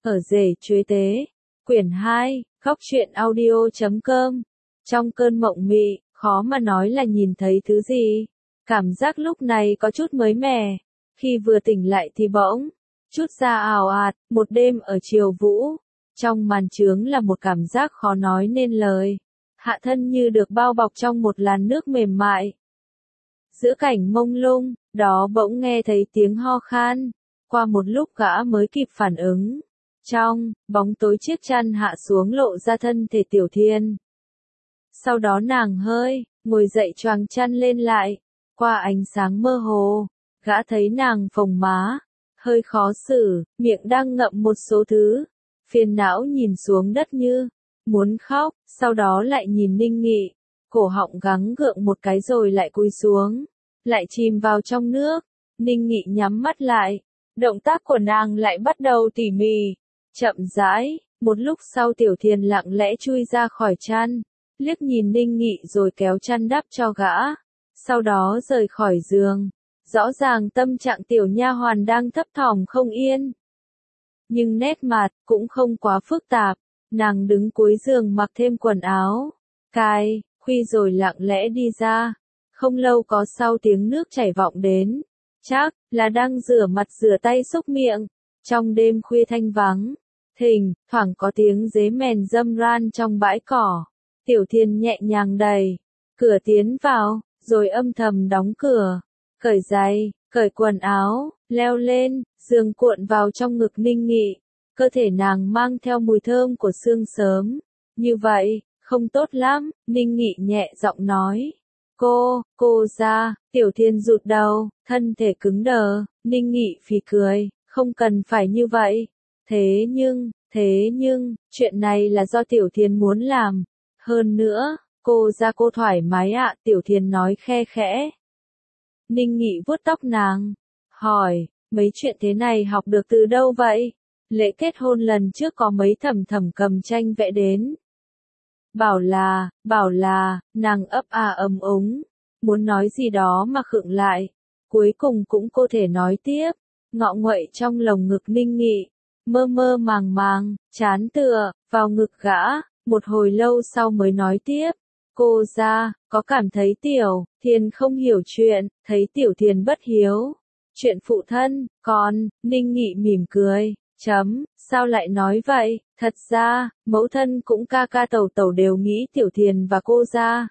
Ở rể chuế tế, quyển 2, góc truyện audio.com. Trong cơn mộng mị, khó mà nói là nhìn thấy thứ gì. Cảm giác lúc này có chút mới mẻ. Khi vừa tỉnh lại thì bỗng, chút ra ào ạt, một đêm ở Triều Vũ. Trong màn trướng là một cảm giác khó nói nên lời. Hạ thân như được bao bọc trong một làn nước mềm mại. Giữa cảnh mông lung, đó bỗng nghe thấy tiếng ho khan. Qua một lúc gã mới kịp phản ứng. Trong bóng tối chiếc chăn hạ xuống lộ ra thân thể Tiểu Thiên. Sau đó nàng hơi ngồi dậy choàng chăn lên lại. Qua ánh sáng mơ hồ, gã thấy nàng phồng má, hơi khó xử, miệng đang ngậm một số thứ. Phiền não nhìn xuống đất như muốn khóc, sau đó lại nhìn Ninh Nghị. Cổ họng gắng gượng một cái rồi lại cúi xuống, lại chìm vào trong nước. Ninh Nghị nhắm mắt lại, động tác của nàng lại bắt đầu tỉ mỉ, chậm rãi. Một lúc sau Tiểu Thiên lặng lẽ chui ra khỏi chăn, liếc nhìn Ninh Nghị rồi kéo chăn đắp cho gã, sau đó rời khỏi giường. Rõ ràng tâm trạng tiểu nha hoàn đang thấp thỏm không yên, nhưng nét mặt cũng không quá phức tạp. Nàng đứng cuối giường mặc thêm quần áo, cài khuy rồi lặng lẽ đi ra. Không lâu có sau tiếng nước chảy vọng đến, chắc là đang rửa mặt rửa tay xúc miệng. Trong đêm khuya thanh vắng, thỉnh thoảng có tiếng dế mèn râm ran trong bãi cỏ. Tiểu Thiên nhẹ nhàng đẩy cửa tiến vào, rồi âm thầm đóng cửa, cởi giày, cởi quần áo, leo lên giường cuộn vào trong ngực Ninh Nghị. Cơ thể nàng mang theo mùi thơm của sương sớm. Như vậy, không tốt lắm, Ninh Nghị nhẹ giọng nói. Cô ra. Tiểu Thiên rụt đầu, thân thể cứng đờ. Ninh Nghị phì cười, không cần phải như vậy. Thế nhưng, chuyện này là do Tiểu Thiên muốn làm. Hơn nữa, cô ra cô thoải mái ạ, Tiểu Thiên nói khe khẽ. Ninh Nghị vuốt tóc nàng, hỏi, mấy chuyện thế này học được từ đâu vậy? Lễ kết hôn lần trước có mấy thẩm cầm tranh vẽ đến. Bảo là, nàng ấp à ấm úng, muốn nói gì đó mà khựng lại. Cuối cùng cũng cô thể nói tiếp, ngọ nguậy trong lồng ngực Ninh Nghị, mơ mơ màng, chán tựa vào ngực gã. Một hồi lâu sau mới nói tiếp, cô ra, có cảm thấy Tiểu Thiên không hiểu chuyện, thấy Tiểu Thiên bất hiếu. Chuyện phụ thân, Ninh Nghị mỉm cười, sao lại nói vậy, thật ra, mẫu thân cũng ca tẩu đều nghĩ Tiểu Thiên và cô ra.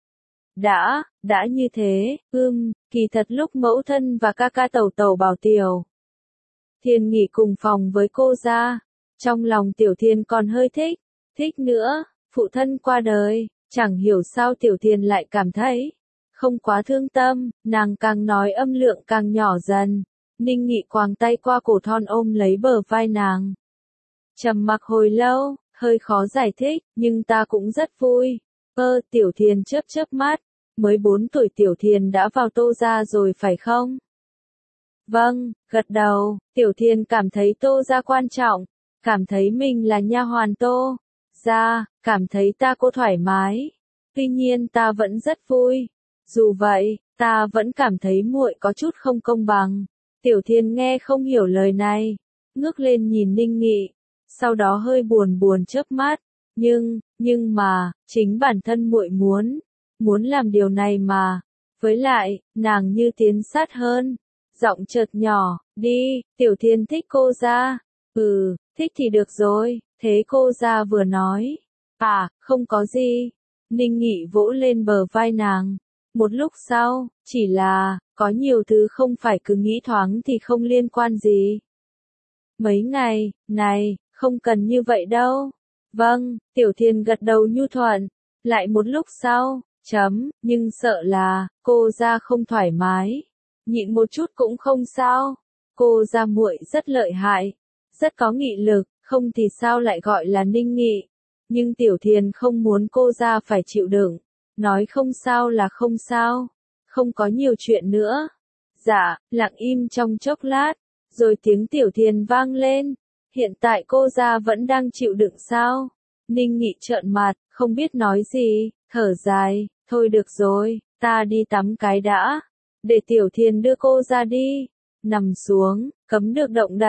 Đã như thế, kỳ thật lúc mẫu thân và ca tẩu bảo Tiểu Thiên nghỉ cùng phòng với cô ra, trong lòng Tiểu Thiên còn hơi thích nữa. Phụ thân qua đời, chẳng hiểu sao Tiểu Thiên lại cảm thấy không quá thương tâm. Nàng càng nói âm lượng càng nhỏ dần. Ninh Nghị quàng tay qua cổ thon ôm lấy bờ vai nàng. Trầm mặc hồi lâu, hơi khó giải thích, nhưng ta cũng rất vui. Tiểu Thiên chớp mắt, mới 4 tuổi Tiểu Thiên đã vào Tô gia rồi phải không? Vâng, gật đầu. Tiểu Thiên cảm thấy Tô gia quan trọng, cảm thấy mình là nha hoàn Tô gia, cảm thấy ta cô thoải mái. Tuy nhiên ta vẫn rất vui. Dù vậy, ta vẫn cảm thấy muội có chút không công bằng. Tiểu Thiên nghe không hiểu lời này, ngước lên nhìn Ninh Nghị, sau đó hơi buồn chớp mắt. Nhưng mà, chính bản thân muội muốn làm điều này mà. Với lại, nàng như tiến sát hơn, giọng chợt nhỏ, đi, Tiểu Thiên thích cô ra. Thích thì được rồi. Thế cô ra vừa nói. Không có gì. Ninh Nghị vỗ lên bờ vai nàng. Một lúc sau, chỉ là, có nhiều thứ không phải cứ nghĩ thoáng thì không liên quan gì. Mấy ngày này, không cần như vậy đâu. Vâng, Tiểu Thiên gật đầu nhu thuận. Lại một lúc sau, nhưng sợ là, cô ra không thoải mái. Nhịn một chút cũng không sao. Cô ra muội rất lợi hại, rất có nghị lực, không thì sao lại gọi là Ninh Nghị. Nhưng Tiểu Thiên không muốn cô ra phải chịu đựng. Nói không sao là không sao. Không có nhiều chuyện nữa. Dạ, lặng im trong chốc lát. Rồi tiếng Tiểu Thiên vang lên. Hiện tại cô ra vẫn đang chịu đựng sao? Ninh Nghị trợn mặt, không biết nói gì, thở dài. Thôi được rồi, ta đi tắm cái đã. Để Tiểu Thiên đưa cô ra đi. Nằm xuống, cấm được động đậy.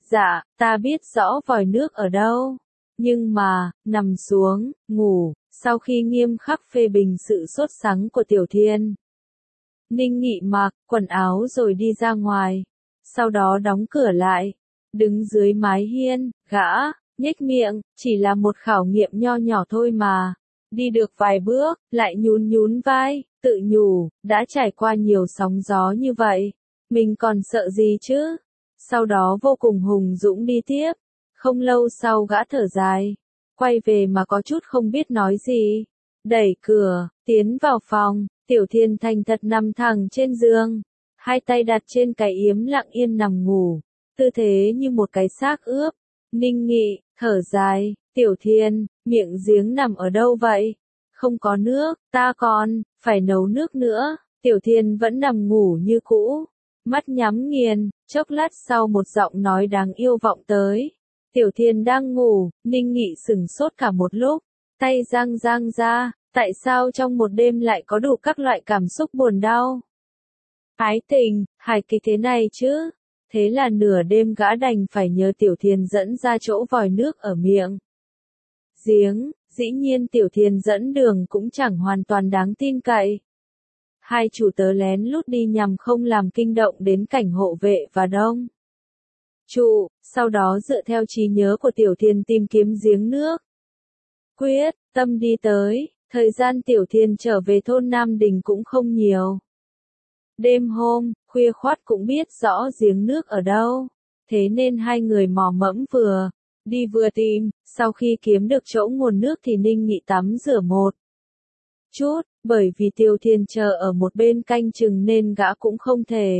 Dạ, ta biết rõ vòi nước ở đâu. Nhưng mà, nằm xuống, ngủ, sau khi nghiêm khắc phê bình sự sốt sắng của Tiểu Thiên. Ninh Nghị mặc quần áo rồi đi ra ngoài. Sau đó đóng cửa lại. Đứng dưới mái hiên, gã, nhếch miệng, chỉ là một khảo nghiệm nho nhỏ thôi mà. Đi được vài bước, lại nhún nhún vai, tự nhủ, đã trải qua nhiều sóng gió như vậy. Mình còn sợ gì chứ? Sau đó vô cùng hùng dũng đi tiếp. Không lâu sau gã thở dài. Quay về mà có chút không biết nói gì. Đẩy cửa, tiến vào phòng, Tiểu Thiên thành thật nằm thẳng trên giường. Hai tay đặt trên cái yếm lặng yên nằm ngủ. Tư thế như một cái xác ướp. Ninh Nghị, thở dài, Tiểu Thiên, miệng giếng nằm ở đâu vậy? Không có nước, ta còn, phải nấu nước nữa. Tiểu Thiên vẫn nằm ngủ như cũ. Mắt nhắm nghiền, chốc lát sau một giọng nói đáng yêu vọng tới. Tiểu Thiên đang ngủ, Ninh Nghị sửng sốt cả một lúc. Tay giang giang ra, tại sao trong một đêm lại có đủ các loại cảm xúc buồn đau? Ái tình, hài kịch thế này chứ? Thế là nửa đêm gã đành phải nhờ Tiểu Thiên dẫn ra chỗ vòi nước ở miệng giếng, dĩ nhiên Tiểu Thiên dẫn đường cũng chẳng hoàn toàn đáng tin cậy. Hai chủ tớ lén lút đi nhằm không làm kinh động đến cảnh hộ vệ và đông trụ, sau đó dựa theo trí nhớ của Tiểu Thiên tìm kiếm giếng nước. Quyết tâm đi tới, thời gian Tiểu Thiên trở về thôn Nam Đình cũng không nhiều. Đêm hôm, khuya khoắt cũng biết rõ giếng nước ở đâu, thế nên hai người mò mẫm vừa đi vừa tìm, sau khi kiếm được chỗ nguồn nước thì Ninh Nghị tắm rửa một chút, bởi vì Tiểu Thiên chờ ở một bên canh chừng nên gã cũng không thể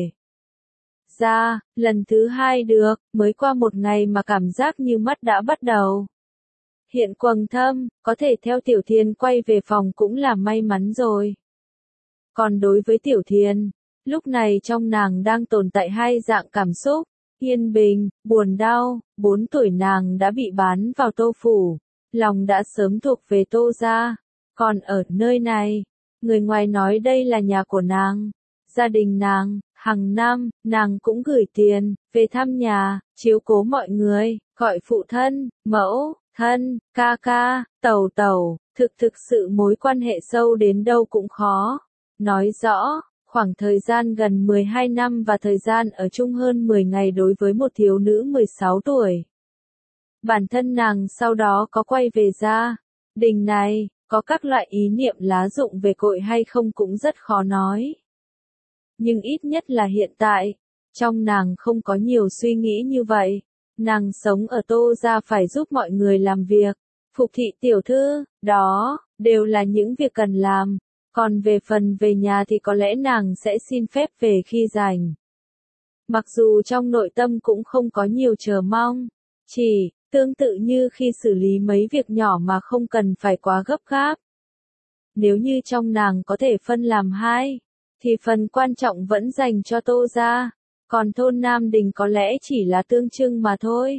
ra, lần thứ hai được, mới qua một ngày mà cảm giác như mắt đã bắt đầu hiện quầng thâm, có thể theo Tiểu Thiên quay về phòng cũng là may mắn rồi. Còn đối với Tiểu Thiên, lúc này trong nàng đang tồn tại hai dạng cảm xúc, yên bình, buồn đau. 4 tuổi nàng đã bị bán vào Tô phủ, lòng đã sớm thuộc về Tô gia. Còn ở nơi này, người ngoài nói đây là nhà của nàng, gia đình nàng, hàng năm, nàng cũng gửi tiền về thăm nhà, chiếu cố mọi người, gọi phụ thân, mẫu thân, ca ca, tẩu tẩu, thực sự mối quan hệ sâu đến đâu cũng khó nói rõ. Khoảng thời gian gần 12 năm và thời gian ở chung hơn 10 ngày đối với một thiếu nữ 16 tuổi. Bản thân nàng sau đó có quay về gia đình này, có các loại ý niệm lá rụng về cội hay không cũng rất khó nói. Nhưng ít nhất là hiện tại, trong nàng không có nhiều suy nghĩ như vậy. Nàng sống ở Tô gia phải giúp mọi người làm việc, phục thị tiểu thư, đó, đều là những việc cần làm. Còn về phần về nhà thì có lẽ nàng sẽ xin phép về khi rảnh. Mặc dù trong nội tâm cũng không có nhiều chờ mong, chỉ tương tự như khi xử lý mấy việc nhỏ mà không cần phải quá gấp gáp. Nếu như trong nàng có thể phân làm hai, thì phần quan trọng vẫn dành cho Tô gia, còn thôn Nam Đình có lẽ chỉ là tương trưng mà thôi.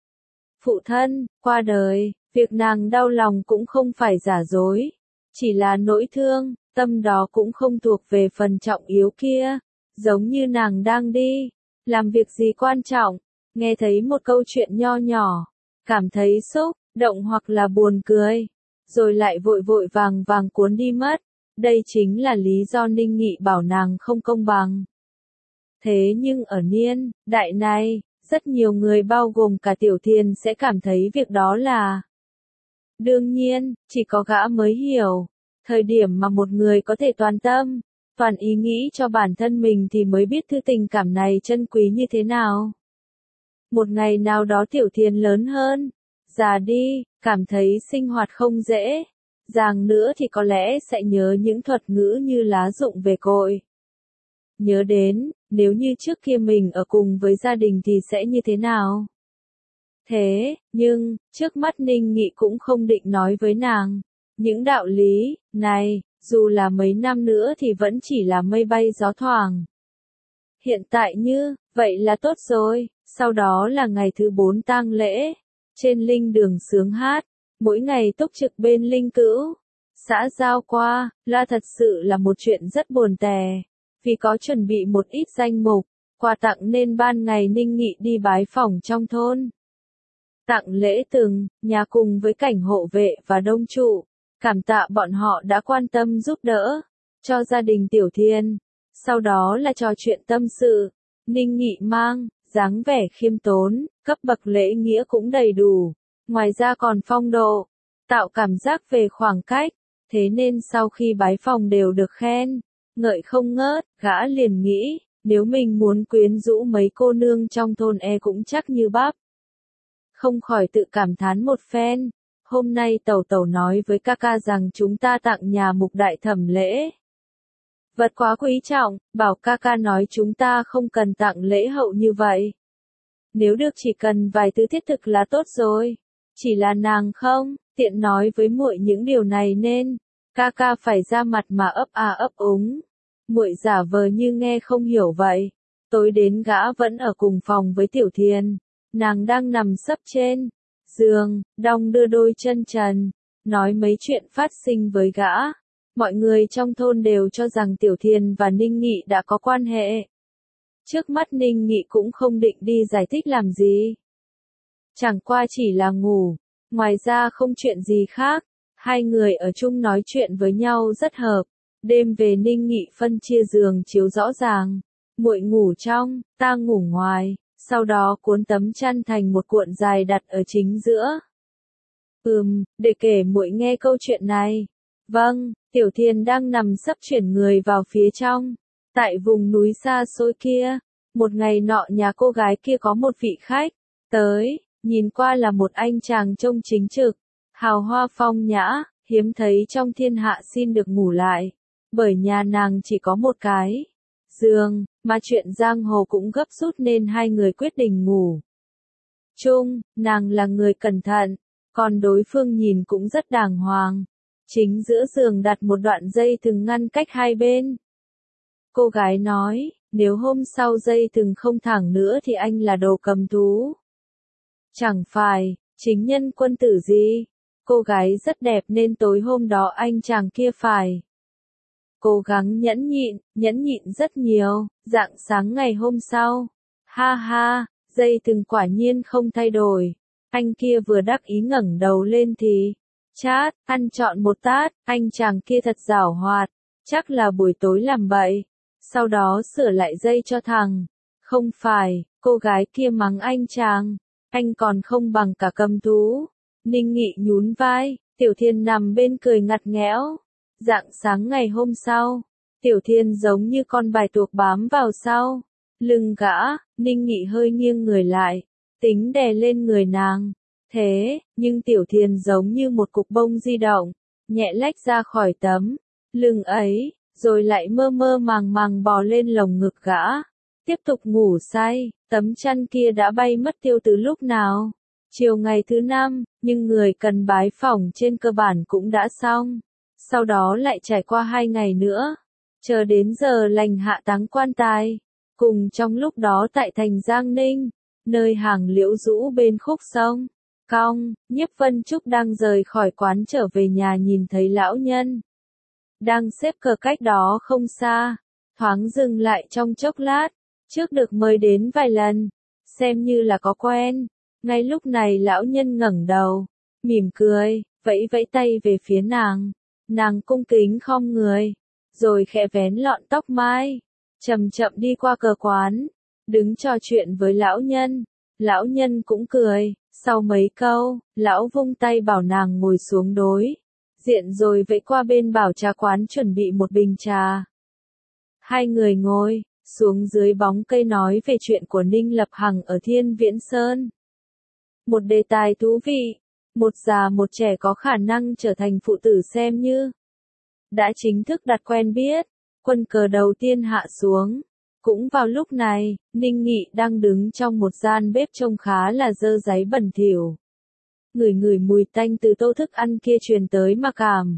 Phụ thân, qua đời, việc nàng đau lòng cũng không phải giả dối, chỉ là nỗi thương, tâm đó cũng không thuộc về phần trọng yếu kia, giống như nàng đang đi, làm việc gì quan trọng, nghe thấy một câu chuyện nho nhỏ, cảm thấy xúc động hoặc là buồn cười, rồi lại vội vội vàng vàng cuốn đi mất. Đây chính là lý do Ninh Nghị bảo nàng không công bằng. Thế nhưng ở niên đại này, rất nhiều người bao gồm cả Tiểu Thiên sẽ cảm thấy việc đó là đương nhiên, chỉ có gã mới hiểu. Thời điểm mà một người có thể toàn tâm, toàn ý nghĩ cho bản thân mình thì mới biết thứ tình cảm này trân quý như thế nào. Một ngày nào đó Tiểu Thiên lớn hơn, già đi, cảm thấy sinh hoạt không dễ, dàng nữa thì có lẽ sẽ nhớ những thuật ngữ như lá rụng về cội. Nhớ đến, nếu như trước kia mình ở cùng với gia đình thì sẽ như thế nào? Thế, nhưng, trước mắt Ninh Nghị cũng không định nói với nàng. Những đạo lý này, dù là mấy năm nữa thì vẫn chỉ là mây bay gió thoảng. Hiện tại như, vậy là tốt rồi, sau đó là ngày thứ 4 tang lễ. Trên linh đường sướng hát, mỗi ngày túc trực bên linh cữu. Xã giao qua, là thật sự là một chuyện rất buồn tẻ, vì có chuẩn bị một ít danh mục, quà tặng nên ban ngày Ninh Nghị đi bái phỏng trong thôn. Tặng lễ từng, nhà cùng với cảnh hộ vệ và đông trụ, cảm tạ bọn họ đã quan tâm giúp đỡ, cho gia đình Tiểu Thiên. Sau đó là trò chuyện tâm sự, Ninh Nghị mang, dáng vẻ khiêm tốn, cấp bậc lễ nghĩa cũng đầy đủ, ngoài ra còn phong độ, tạo cảm giác về khoảng cách, thế nên sau khi bái phỏng đều được khen, ngợi không ngớt, gã liền nghĩ, nếu mình muốn quyến rũ mấy cô nương trong thôn cũng chắc như bắp. Không khỏi tự cảm thán một phen, hôm nay Tẩu Tẩu nói với ca ca rằng chúng ta tặng nhà Mục đại thẩm lễ. Vật quá quý trọng, bảo ca ca nói chúng ta không cần tặng lễ hậu như vậy. Nếu được chỉ cần vài thứ thiết thực là tốt rồi. Chỉ là nàng không, tiện nói với muội những điều này nên, ca ca phải ra mặt mà ấp úng. Muội giả vờ như nghe không hiểu vậy. Tối đến gã vẫn ở cùng phòng với Tiểu Thiên. Nàng đang nằm sấp trên giường, đong đưa đôi chân trần, nói mấy chuyện phát sinh với gã. Mọi người trong thôn đều cho rằng Tiểu Thiên và Ninh Nghị đã có quan hệ. Trước mắt Ninh Nghị cũng không định đi giải thích làm gì. Chẳng qua chỉ là ngủ, ngoài ra không chuyện gì khác. Hai người ở chung nói chuyện với nhau rất hợp. Đêm về Ninh Nghị phân chia giường chiếu rõ ràng. Muội ngủ trong, ta ngủ ngoài, sau đó cuốn tấm chăn thành một cuộn dài đặt ở chính giữa. Để kể muội nghe câu chuyện này. Vâng, Tiểu Thiên đang nằm sấp chuyển người vào phía trong. Tại vùng núi xa xôi kia, một ngày nọ nhà cô gái kia có một vị khách tới, nhìn qua là một anh chàng trông chính trực, hào hoa phong nhã, hiếm thấy trong thiên hạ xin được ngủ lại, bởi nhà nàng chỉ có một cái giường, mà chuyện giang hồ cũng gấp rút nên hai người quyết định ngủ chung. Nàng là người cẩn thận, còn đối phương nhìn cũng rất đàng hoàng. Chính giữa giường đặt một đoạn dây thừng ngăn cách hai bên. Cô gái nói, nếu hôm sau dây thừng không thẳng nữa thì anh là đồ cầm thú. Chẳng phải, chính nhân quân tử gì. Cô gái rất đẹp nên tối hôm đó anh chàng kia phải cố gắng nhẫn nhịn rất nhiều. Rạng sáng ngày hôm sau, ha ha, dây thừng quả nhiên không thay đổi. Anh kia vừa đắc ý ngẩng đầu lên thì chát, ăn trọn một tát. Anh chàng kia thật giảo hoạt, chắc là buổi tối làm bậy, sau đó sửa lại dây cho thằng. Không phải, cô gái kia mắng anh chàng, anh còn không bằng cả cầm thú. Ninh Nghị nhún vai, Tiểu Thiên nằm bên cười ngặt nghẽo. Rạng sáng ngày hôm sau, Tiểu Thiên giống như con bài tuộc bám vào sau lưng gã. Ninh Nghị hơi nghiêng người lại, tính đè lên người nàng. Thế, nhưng Tiểu Thiên giống như một cục bông di động, nhẹ lách ra khỏi tấm lưng ấy, rồi lại mơ mơ màng bò lên lồng ngực gã. Tiếp tục ngủ say, tấm chăn kia đã bay mất tiêu từ lúc nào. Chiều ngày thứ 5, nhưng người cần bái phỏng trên cơ bản cũng đã xong. Sau đó lại trải qua 2 ngày nữa, chờ đến giờ lành hạ táng quan tài. Cùng trong lúc đó tại thành Giang Ninh, nơi hàng liễu rũ bên khúc sông Cong, Nhiếp Vân Trúc đang rời khỏi quán trở về nhà nhìn thấy lão nhân đang xếp cờ cách đó không xa, thoáng dừng lại trong chốc lát, trước được mời đến vài lần, xem như là có quen. Ngay lúc này lão nhân ngẩng đầu, mỉm cười, vẫy vẫy tay về phía nàng. Nàng cung kính khom người, rồi khẽ vén lọn tóc mai, chậm chậm đi qua cờ quán, đứng trò chuyện với lão nhân. Lão nhân cũng cười, sau mấy câu, lão vung tay bảo nàng ngồi xuống đối diện rồi vẫy qua bên bảo trà quán chuẩn bị một bình trà. Hai người ngồi xuống dưới bóng cây nói về chuyện của Ninh Lập Hằng ở Thiên Viễn Sơn. Một đề tài thú vị, một già một trẻ có khả năng trở thành phụ tử xem như đã chính thức đặt quen biết. Quân cờ đầu tiên hạ xuống. Cũng vào lúc này, Ninh Nghị đang đứng trong một gian bếp trông khá là dơ dáy bẩn thỉu. Ngửi mùi tanh từ tô thức ăn kia truyền tới mà cảm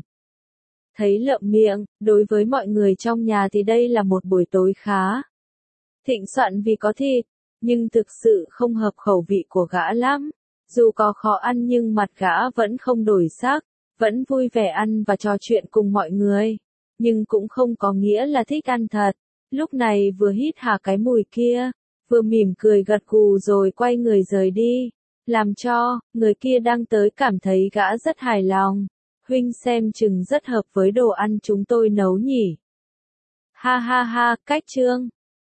thấy lợm miệng. Đối với mọi người trong nhà thì đây là một buổi tối khá thịnh soạn vì có thịt, nhưng thực sự không hợp khẩu vị của gã lắm. Dù có khó ăn nhưng mặt gã vẫn không đổi sắc, vẫn vui vẻ ăn và trò chuyện cùng mọi người, nhưng cũng không có nghĩa là thích ăn thật. Lúc này vừa hít hà cái mùi kia, vừa mỉm cười gật gù rồi quay người rời đi, làm cho người kia đang tới cảm thấy gã rất hài lòng. Huynh xem chừng rất hợp với đồ ăn chúng tôi nấu nhỉ. Ha ha ha, cách chương.